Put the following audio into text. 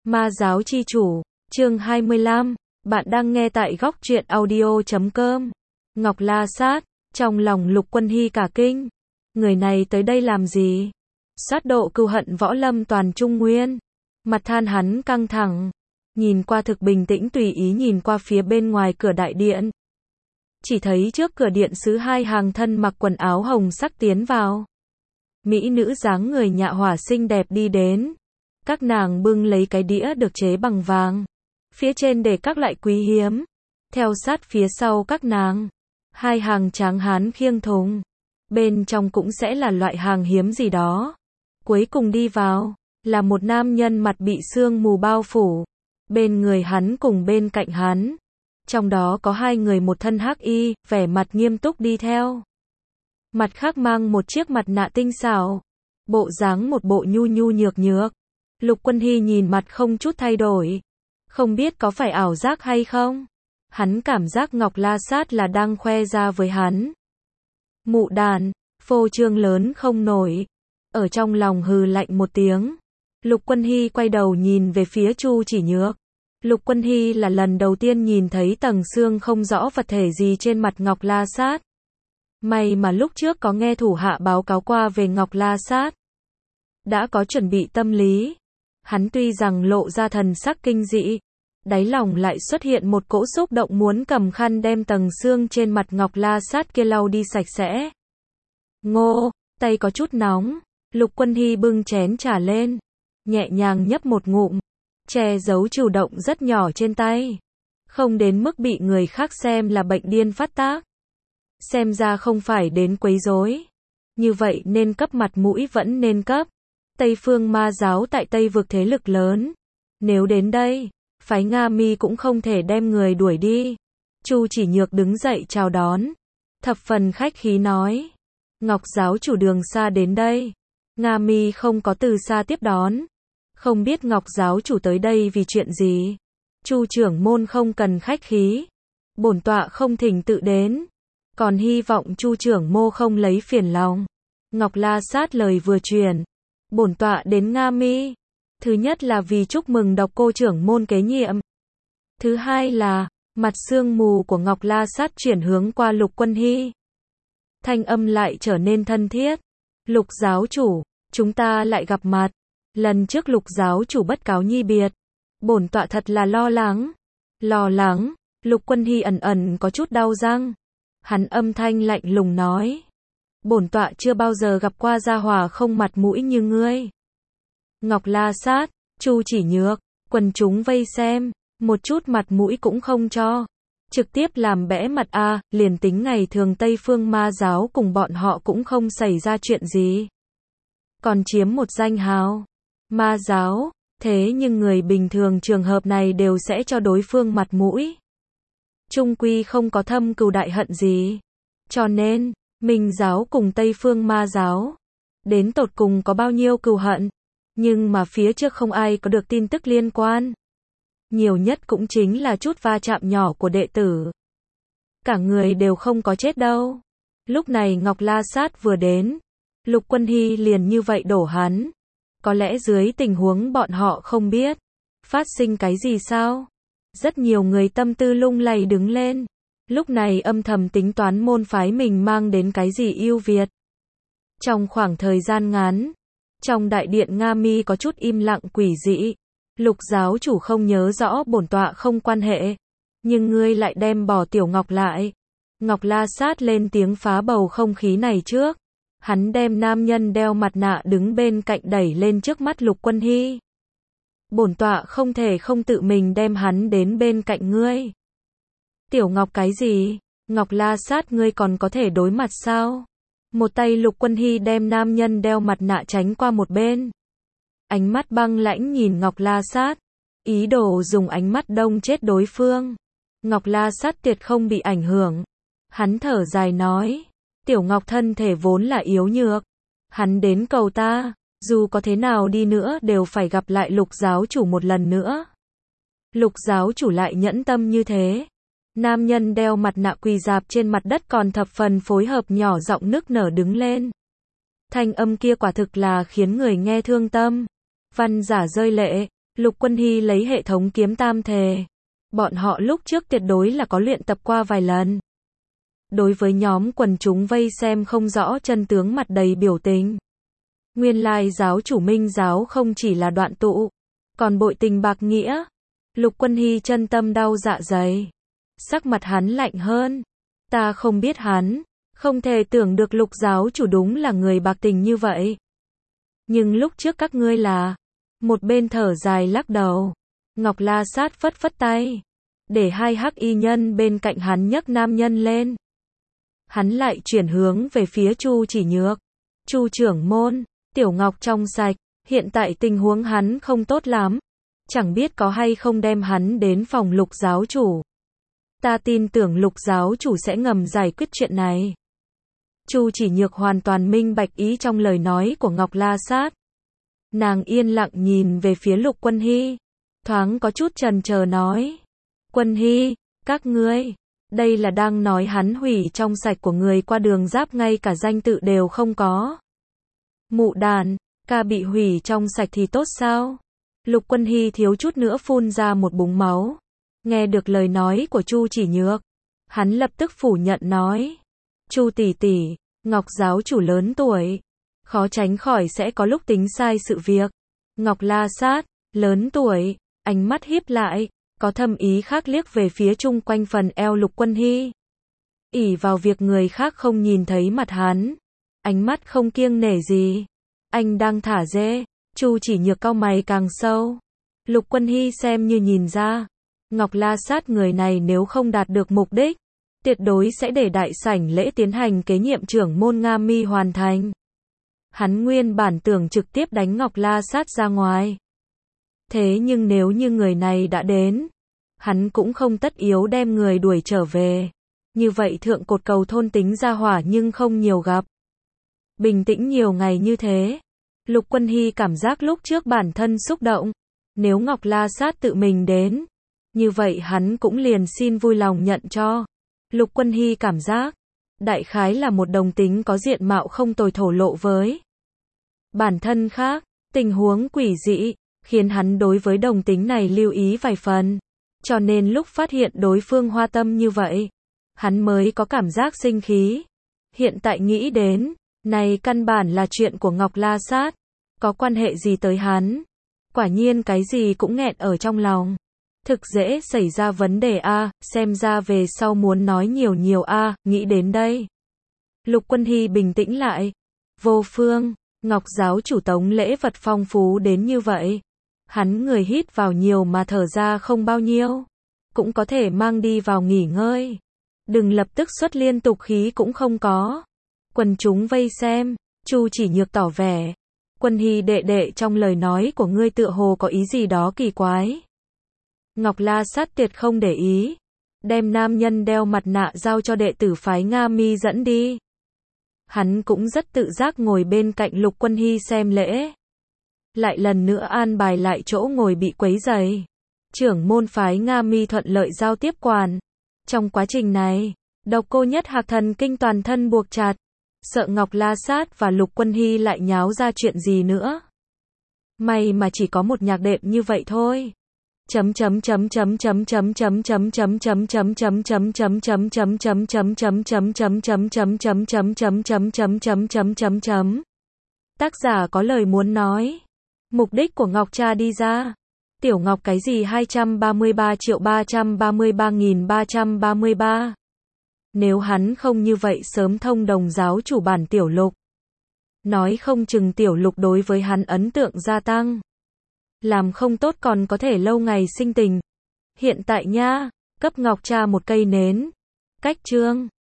Ma giáo chi chủ, chương 25, bạn đang nghe tại góc truyện audio.com. Ngọc La Sát, trong lòng Lục Quân Hy cả kinh. Người này tới đây làm gì? Sát độ cừu hận võ lâm toàn Trung Nguyên. Mặt than hắn căng thẳng, nhìn qua thực bình tĩnh tùy ý nhìn qua phía bên ngoài cửa đại điện. Chỉ thấy trước cửa điện sứ hai hàng thân mặc quần áo hồng sắc tiến vào. Mỹ nữ dáng người nhạ hỏa xinh đẹp đi đến. Các nàng bưng lấy cái đĩa được chế bằng vàng. Phía trên để các loại quý hiếm. Theo sát phía sau các nàng, hai hàng tráng hán khiêng thùng. Bên trong cũng sẽ là loại hàng hiếm gì đó. Cuối cùng đi vào, là một nam nhân mặt bị sương mù bao phủ. Bên người hắn cùng bên cạnh hắn. Trong đó có hai người một thân hắc y, vẻ mặt nghiêm túc đi theo. Mặt khác mang một chiếc mặt nạ tinh xảo. Bộ dáng một bộ nhu nhu nhược nhược. Lục Quân Hy nhìn mặt không chút thay đổi. Không biết có phải ảo giác hay không? Hắn cảm giác Ngọc La Sát là đang khoe ra với hắn. Mụ đàn, phô trương lớn không nổi. Ở trong lòng hừ lạnh một tiếng. Lục Quân Hy quay đầu nhìn về phía Chu Chỉ Nhược. Lục Quân Hy là lần đầu tiên nhìn thấy tầng xương không rõ vật thể gì trên mặt Ngọc La Sát. May mà lúc trước có nghe thủ hạ báo cáo qua về Ngọc La Sát. Đã có chuẩn bị tâm lý. Hắn tuy rằng lộ ra thần sắc kinh dị, đáy lòng lại xuất hiện một cỗ xúc động muốn cầm khăn đem tầng xương trên mặt Ngọc La Sát kia lau đi sạch sẽ. Ngô, tay có chút nóng. Lục Quân Hy bưng chén trà lên, nhẹ nhàng nhấp một ngụm, che giấu chủ động rất nhỏ trên tay. Không đến mức bị người khác xem là bệnh điên phát tác. Xem ra không phải đến quấy rối. Như vậy nên cấp mặt mũi vẫn nên cấp. Tây phương ma giáo tại Tây vực thế lực lớn. Nếu đến đây, phái Nga Mi cũng không thể đem người đuổi đi. Chu Chỉ Nhược đứng dậy chào đón. Thập phần khách khí nói. Ngọc giáo chủ đường xa đến đây. Nga Mi không có từ xa tiếp đón. Không biết Ngọc giáo chủ tới đây vì chuyện gì. Chu trưởng môn không cần khách khí. Bổn tọa không thỉnh tự đến. Còn hy vọng Chu trưởng môn không lấy phiền lòng. Ngọc La Sát lời vừa truyền. Bổn tọa đến Nga Mi. Thứ nhất là vì chúc mừng Độc Cô trưởng môn kế nhiệm. Thứ hai là, mặt sương mù của Ngọc La Sát chuyển hướng qua Lục Quân Hy. Thanh âm lại trở nên thân thiết. Lục giáo chủ, chúng ta lại gặp mặt. Lần trước Lục giáo chủ bất cáo nhi biệt. Bổn tọa thật là lo lắng. Lo lắng, Lục Quân Hy ẩn ẩn có chút đau răng. Hắn âm thanh lạnh lùng nói. Bổn tọa chưa bao giờ gặp qua gia hỏa không mặt mũi như ngươi. Ngọc La Sát, Chu Chỉ Nhược, quần chúng vây xem, một chút mặt mũi cũng không cho. Trực tiếp làm bẽ mặt a, liền tính ngày thường Tây phương ma giáo cùng bọn họ cũng không xảy ra chuyện gì. Còn chiếm một danh hào, ma giáo, thế nhưng người bình thường trường hợp này đều sẽ cho đối phương mặt mũi. Trung quy không có thâm cừu đại hận gì. Cho nên, Minh giáo cùng Tây phương ma giáo, đến tột cùng có bao nhiêu cừu hận, nhưng mà phía trước không ai có được tin tức liên quan. Nhiều nhất cũng chính là chút va chạm nhỏ của đệ tử. Cả người đều không có chết đâu. Lúc này Ngọc La Sát vừa đến, Lục Quân Hy liền như vậy đổ hắn. Có lẽ dưới tình huống bọn họ không biết, phát sinh cái gì sao? Rất nhiều người tâm tư lung lay đứng lên. Lúc này âm thầm tính toán môn phái mình mang đến cái gì ưu việt. Trong khoảng thời gian ngắn, trong đại điện Nga Mi có chút im lặng quỷ dị. Lục giáo chủ không nhớ rõ bổn tọa không quan hệ. Nhưng ngươi lại đem bỏ Tiểu Ngọc lại. Ngọc La Sát lên tiếng phá bầu không khí này trước. Hắn đem nam nhân đeo mặt nạ đứng bên cạnh đẩy lên trước mắt Lục Quân Hy. Bổn tọa không thể không tự mình đem hắn đến bên cạnh ngươi. Tiểu Ngọc cái gì? Ngọc La Sát ngươi còn có thể đối mặt sao? Một tay Lục Quân Hy đem nam nhân đeo mặt nạ tránh qua một bên. Ánh mắt băng lãnh nhìn Ngọc La Sát. Ý đồ dùng ánh mắt đông chết đối phương. Ngọc La Sát tuyệt không bị ảnh hưởng. Hắn thở dài nói. Tiểu Ngọc thân thể vốn là yếu nhược. Hắn đến cầu ta. Dù có thế nào đi nữa đều phải gặp lại Lục giáo chủ một lần nữa. Lục giáo chủ lại nhẫn tâm như thế. Nam nhân đeo mặt nạ quỳ rạp trên mặt đất còn thập phần phối hợp nhỏ giọng nức nở đứng lên. Thanh âm kia quả thực là khiến người nghe thương tâm. Văn giả rơi lệ. Lục Quân Hy lấy hệ thống kiếm tam thề. Bọn họ lúc trước tuyệt đối là có luyện tập qua vài lần. Đối với nhóm quần chúng vây xem không rõ chân tướng mặt đầy biểu tình. Nguyên lai giáo chủ Minh giáo không chỉ là đoạn tụ, còn bội tình bạc nghĩa. Lục Quân Hy chân tâm đau dạ dày. Sắc mặt hắn lạnh hơn. Ta không biết hắn, không thể tưởng được Lục giáo chủ đúng là người bạc tình như vậy. Nhưng lúc trước các ngươi là... Một bên thở dài lắc đầu. Ngọc La Sát phất phất tay, để hai hắc y nhân bên cạnh hắn nhấc nam nhân lên. Hắn lại chuyển hướng về phía Chu Chỉ Nhược. Chu trưởng môn, Tiểu Ngọc trong sạch, hiện tại tình huống hắn không tốt lắm. Chẳng biết có hay không đem hắn đến phòng Lục giáo chủ. Ta tin tưởng Lục giáo chủ sẽ ngầm giải quyết chuyện này. Chu Chỉ Nhược hoàn toàn minh bạch ý trong lời nói của Ngọc La Sát. Nàng yên lặng nhìn về phía Lục Quân Hy, thoáng có chút chần chờ nói. Quân Hy, các ngươi, đây là đang nói hắn hủy trong sạch của người qua đường giáp ngay cả danh tự đều không có. Mụ đàn, ca bị hủy trong sạch thì tốt sao? Lục Quân Hy thiếu chút nữa phun ra một búng máu. Nghe được lời nói của Chu Chỉ Nhược, hắn lập tức phủ nhận nói. Chu tỷ tỷ, Ngọc giáo chủ lớn tuổi, khó tránh khỏi sẽ có lúc tính sai sự việc. Ngọc La Sát, lớn tuổi, ánh mắt híp lại, có thâm ý khác liếc về phía chung quanh phần eo Lục Quân Hy. Ỷ vào việc người khác không nhìn thấy mặt hắn, ánh mắt không kiêng nể gì. Anh đang thả dê. Chu Chỉ Nhược cau mày càng sâu. Lục Quân Hy xem như nhìn ra, Ngọc La Sát người này nếu không đạt được mục đích, tuyệt đối sẽ để đại sảnh lễ tiến hành kế nhiệm trưởng môn Nga Mi hoàn thành. Hắn nguyên bản tưởng trực tiếp đánh Ngọc La Sát ra ngoài. Thế nhưng nếu như người này đã đến, hắn cũng không tất yếu đem người đuổi trở về. Như vậy thượng cột cầu thôn tính ra hỏa nhưng không nhiều gặp. Bình tĩnh nhiều ngày như thế, Lục Quân Hy cảm giác lúc trước bản thân xúc động. Nếu Ngọc La Sát tự mình đến, như vậy hắn cũng liền xin vui lòng nhận cho. Lục Quân Hy cảm giác, đại khái là một đồng tính có diện mạo không tồi thổ lộ với bản thân khác, tình huống quỷ dị, khiến hắn đối với đồng tính này lưu ý vài phần. Cho nên lúc phát hiện đối phương hoa tâm như vậy, hắn mới có cảm giác sinh khí. Hiện tại nghĩ đến, này căn bản là chuyện của Ngọc La Sát, có quan hệ gì tới hắn? Quả nhiên cái gì cũng nghẹn ở trong lòng. Thực dễ xảy ra vấn đề a, xem ra về sau muốn nói nhiều a, nghĩ đến đây. Lục Quân Hy bình tĩnh lại. Vô Phương, Ngọc giáo chủ tống lễ vật phong phú đến như vậy. Hắn người hít vào nhiều mà thở ra không bao nhiêu. Cũng có thể mang đi vào nghỉ ngơi. Đừng lập tức xuất liên tục khí cũng không có. Quần chúng vây xem, Chu Chỉ Nhược tỏ vẻ. Quân Hy đệ đệ trong lời nói của ngươi tựa hồ có ý gì đó kỳ quái. Ngọc La Sát tuyệt không để ý. Đem nam nhân đeo mặt nạ giao cho đệ tử phái Nga Mi dẫn đi. Hắn cũng rất tự giác ngồi bên cạnh Lục Quân Hy xem lễ. Lại lần nữa an bài lại chỗ ngồi bị quấy rầy. Trưởng môn phái Nga Mi thuận lợi giao tiếp quản. Trong quá trình này, Độc Cô Nhất Hạc thần kinh toàn thân buộc chặt. Sợ Ngọc La Sát và Lục Quân Hy lại nháo ra chuyện gì nữa. May mà chỉ có một nhạc đệm như vậy thôi. Tác giả có lời muốn nói. Mục đích của Ngọc Cha đi ra. Tiểu Ngọc cái gì 233.333.333. Nếu hắn không như vậy sớm thông đồng giáo chủ bản Tiểu Lục. Nói không chừng Tiểu Lục đối với hắn ấn tượng gia tăng. Làm không tốt còn có thể lâu ngày sinh tình. Hiện tại nha, cấp Ngọc Cha một cây nến. Cách chương